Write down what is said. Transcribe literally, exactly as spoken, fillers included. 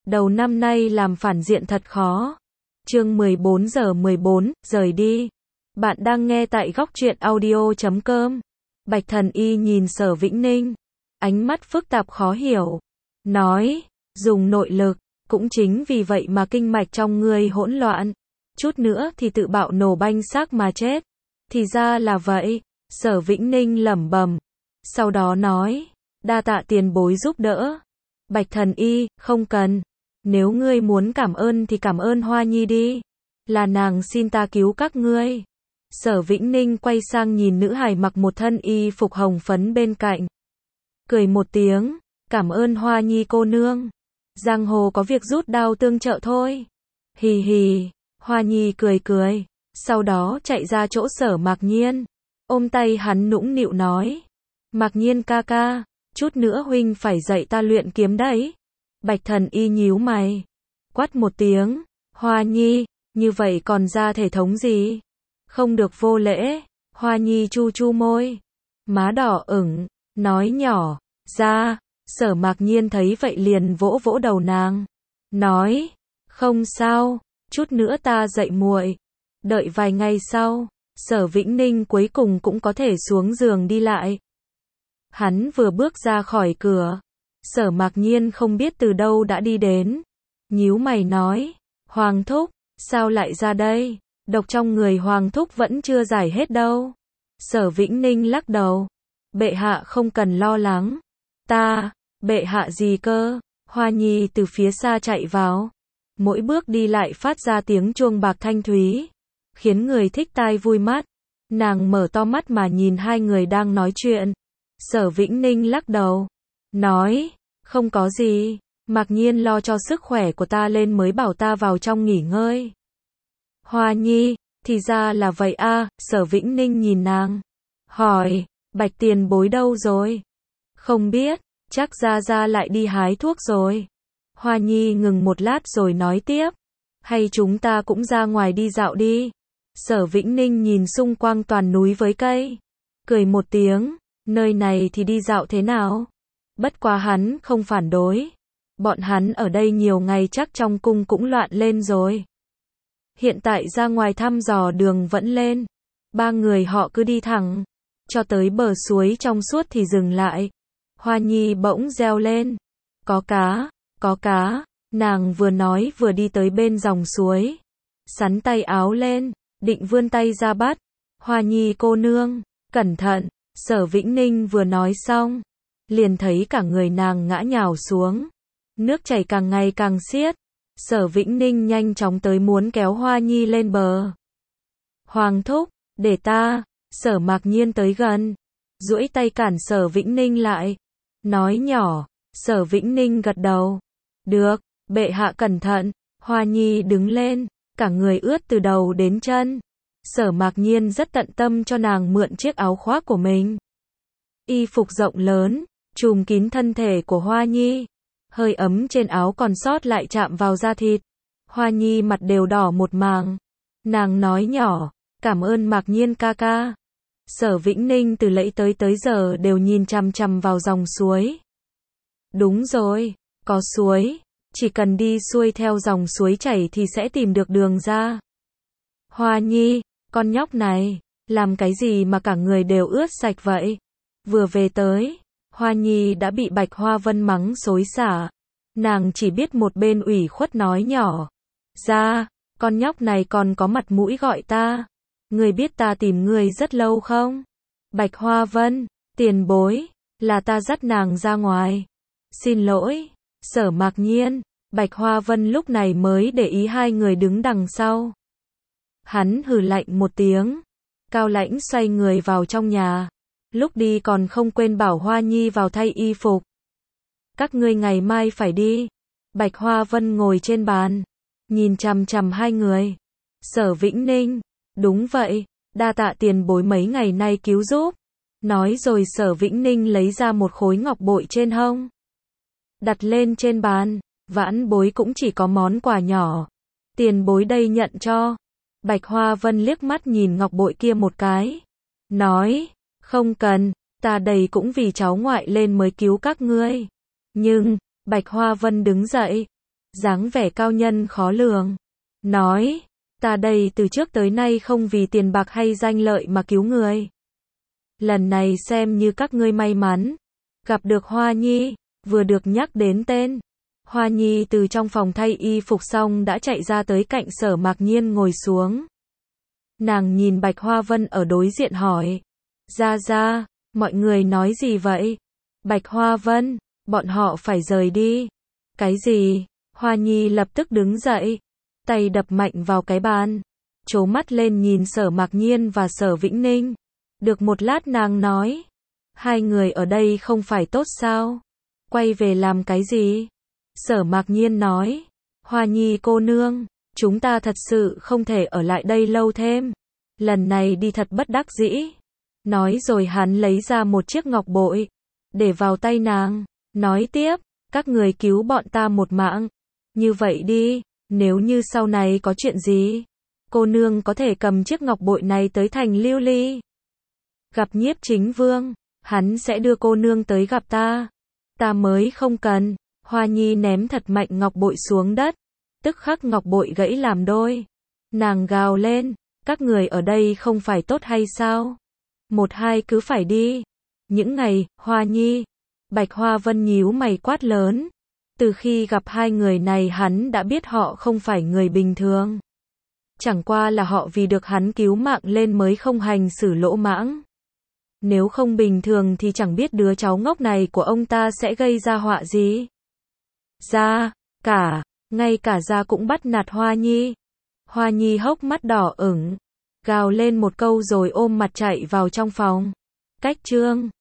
Đầu năm nay làm phản diện thật khó. Chương mười bốn giờ mười bốn, rời đi. Bạn đang nghe tại góc truyện audio chấm com. Bạch Thần Y nhìn Sở Vĩnh Ninh, ánh mắt phức tạp khó hiểu. Nói, dùng nội lực, cũng chính vì vậy mà kinh mạch trong ngươi hỗn loạn. Chút nữa thì tự bạo nổ banh xác mà chết. Thì ra là vậy, Sở Vĩnh Ninh lẩm bẩm. Sau đó nói, đa tạ tiền bối giúp đỡ. Bạch Thần Y, không cần. Nếu ngươi muốn cảm ơn thì cảm ơn Hoa Nhi đi. Là nàng xin ta cứu các ngươi. Sở Vĩnh Ninh quay sang nhìn nữ hài mặc một thân y phục hồng phấn bên cạnh. Cười một tiếng, cảm ơn Hoa Nhi cô nương. Giang hồ có việc rút đao tương trợ thôi. Hì hì, Hoa Nhi cười cười. Sau đó chạy ra chỗ Sở Mạc Nhiên. Ôm tay hắn nũng nịu nói. Mạc Nhiên ca ca, chút nữa huynh phải dạy ta luyện kiếm đấy. Bạch Thần Y nhíu mày. Quát một tiếng. Hoa Nhi, như vậy còn ra thể thống gì? Không được vô lễ. Hoa Nhi chu chu môi. Má đỏ ửng, nói nhỏ. Ra, Sở Mạc Nhiên thấy vậy liền vỗ vỗ đầu nàng. Nói, không sao, chút nữa ta dạy muội. Đợi vài ngày sau, Sở Vĩnh Ninh cuối cùng cũng có thể xuống giường đi lại. Hắn vừa bước ra khỏi cửa, Sở Mạc Nhiên không biết từ đâu đã đi đến. Nhíu mày nói, Hoàng thúc, sao lại ra đây? Độc trong người Hoàng thúc vẫn chưa giải hết đâu. Sở Vĩnh Ninh lắc đầu. Bệ hạ không cần lo lắng. Ta, bệ hạ gì cơ? Hoa Nhi từ phía xa chạy vào. Mỗi bước đi lại phát ra tiếng chuông bạc thanh thúy, khiến người thích tai vui mắt. Nàng mở to mắt mà nhìn hai người đang nói chuyện. Sở Vĩnh Ninh lắc đầu. Nói, không có gì. Mạc Nhiên lo cho sức khỏe của ta lên mới bảo ta vào trong nghỉ ngơi. Hoa Nhi, thì ra là vậy a. À, Sở Vĩnh Ninh nhìn nàng. Hỏi, Bạch tiền bối đâu rồi? Không biết, chắc ra ra lại đi hái thuốc rồi. Hoa Nhi ngừng một lát rồi nói tiếp. Hay chúng ta cũng ra ngoài đi dạo đi. Sở Vĩnh Ninh nhìn xung quanh toàn núi với cây. Cười một tiếng, nơi này thì đi dạo thế nào? Bất quá hắn không phản đối. Bọn hắn ở đây nhiều ngày chắc trong cung cũng loạn lên rồi. Hiện tại ra ngoài thăm dò đường vẫn lên. Ba người họ cứ đi thẳng, cho tới bờ suối trong suốt thì dừng lại. Hoa Nhi bỗng reo lên. Có cá, có cá. Nàng vừa nói vừa đi tới bên dòng suối. Sắn tay áo lên, định vươn tay ra bắt. Hoa Nhi cô nương, cẩn thận. Sở Vĩnh Ninh vừa nói xong, liền thấy cả người nàng ngã nhào xuống. Nước chảy càng ngày càng xiết. Sở Vĩnh Ninh nhanh chóng tới muốn kéo Hoa Nhi lên bờ. Hoàng thúc, để ta. Sở Mạc Nhiên tới gần, duỗi tay cản Sở Vĩnh Ninh lại. Nói nhỏ. Sở Vĩnh Ninh gật đầu. Được, bệ hạ cẩn thận. Hoa Nhi đứng lên, cả người ướt từ đầu đến chân. Sở Mạc Nhiên rất tận tâm cho nàng mượn chiếc áo khoác của mình. Y phục rộng lớn, trùm kín thân thể của Hoa Nhi. Hơi ấm trên áo còn sót lại chạm vào da thịt. Hoa Nhi mặt đều đỏ một màng. Nàng nói nhỏ, cảm ơn Mạc Nhiên ca ca. Sở Vĩnh Ninh từ nãy tới tới giờ đều nhìn chằm chằm vào dòng suối. Đúng rồi, có suối. Chỉ cần đi xuôi theo dòng suối chảy thì sẽ tìm được đường ra. Hoa Nhi, con nhóc này, làm cái gì mà cả người đều ướt sạch vậy? Vừa về tới, Hoa Nhi đã bị Bạch Hoa Vân mắng xối xả. Nàng chỉ biết một bên ủy khuất nói nhỏ. Ra, con nhóc này còn có mặt mũi gọi ta. Ngươi biết ta tìm ngươi rất lâu không? Bạch Hoa Vân, tiền bối, là ta dắt nàng ra ngoài. Xin lỗi. Sở Mạc Nhiên, Bạch Hoa Vân lúc này mới để ý hai người đứng đằng sau. Hắn hừ lạnh một tiếng. Cao lãnh xoay người vào trong nhà. Lúc đi còn không quên bảo Hoa Nhi vào thay y phục. Các ngươi ngày mai phải đi. Bạch Hoa Vân ngồi trên bàn, nhìn chằm chằm hai người. Sở Vĩnh Ninh, đúng vậy, đa tạ tiền bối mấy ngày nay cứu giúp. Nói rồi Sở Vĩnh Ninh lấy ra một khối ngọc bội trên hông. Đặt lên trên bàn, vãn bối cũng chỉ có món quà nhỏ. Tiền bối đây nhận cho. Bạch Hoa Vân liếc mắt nhìn ngọc bội kia một cái. Nói, không cần, ta đây cũng vì cháu ngoại lên mới cứu các ngươi. Nhưng, Bạch Hoa Vân đứng dậy. dáng vẻ cao nhân khó lường. Nói, ta đây từ trước tới nay không vì tiền bạc hay danh lợi mà cứu người. Lần này xem như các ngươi may mắn. Gặp được Hoa Nhi, vừa được nhắc đến tên. Hoa Nhi từ trong phòng thay y phục xong đã chạy ra tới cạnh Sở Mạc Nhiên ngồi xuống. Nàng nhìn Bạch Hoa Vân ở đối diện hỏi. Ra ra, mọi người nói gì vậy? Bạch Hoa Vân, bọn họ phải rời đi. Cái gì? Hoa Nhi lập tức đứng dậy, tay đập mạnh vào cái bàn, trố mắt lên nhìn Sở Mạc Nhiên và Sở Vĩnh Ninh. Được một lát nàng nói, hai người ở đây không phải tốt sao? Quay về làm cái gì? Sở Mạc Nhiên nói, Hoa Nhi cô nương, chúng ta thật sự không thể ở lại đây lâu thêm. Lần này đi thật bất đắc dĩ. Nói rồi hắn lấy ra một chiếc ngọc bội, để vào tay nàng, nói tiếp, các người cứu bọn ta một mạng. Như vậy đi, nếu như sau này có chuyện gì, cô nương có thể cầm chiếc ngọc bội này tới thành Lưu Ly. Gặp Nhiếp Chính Vương, hắn sẽ đưa cô nương tới gặp ta. Ta mới không cần. Hoa Nhi ném thật mạnh ngọc bội xuống đất, tức khắc ngọc bội gãy làm đôi. Nàng gào lên, các người ở đây không phải tốt hay sao? Một hai cứ phải đi. Những ngày, Hoa Nhi, Bạch Hoa Vân nhíu mày quát lớn. Từ khi gặp hai người này hắn đã biết họ không phải người bình thường. Chẳng qua là họ vì được hắn cứu mạng lên mới không hành xử lỗ mãng. Nếu không bình thường thì chẳng biết đứa cháu ngốc này của ông ta sẽ gây ra họa gì. Ra, cả, ngay cả ra cũng bắt nạt Hoa Nhi. Hoa Nhi hốc mắt đỏ ửng, gào lên một câu rồi ôm mặt chạy vào trong phòng. Cách chương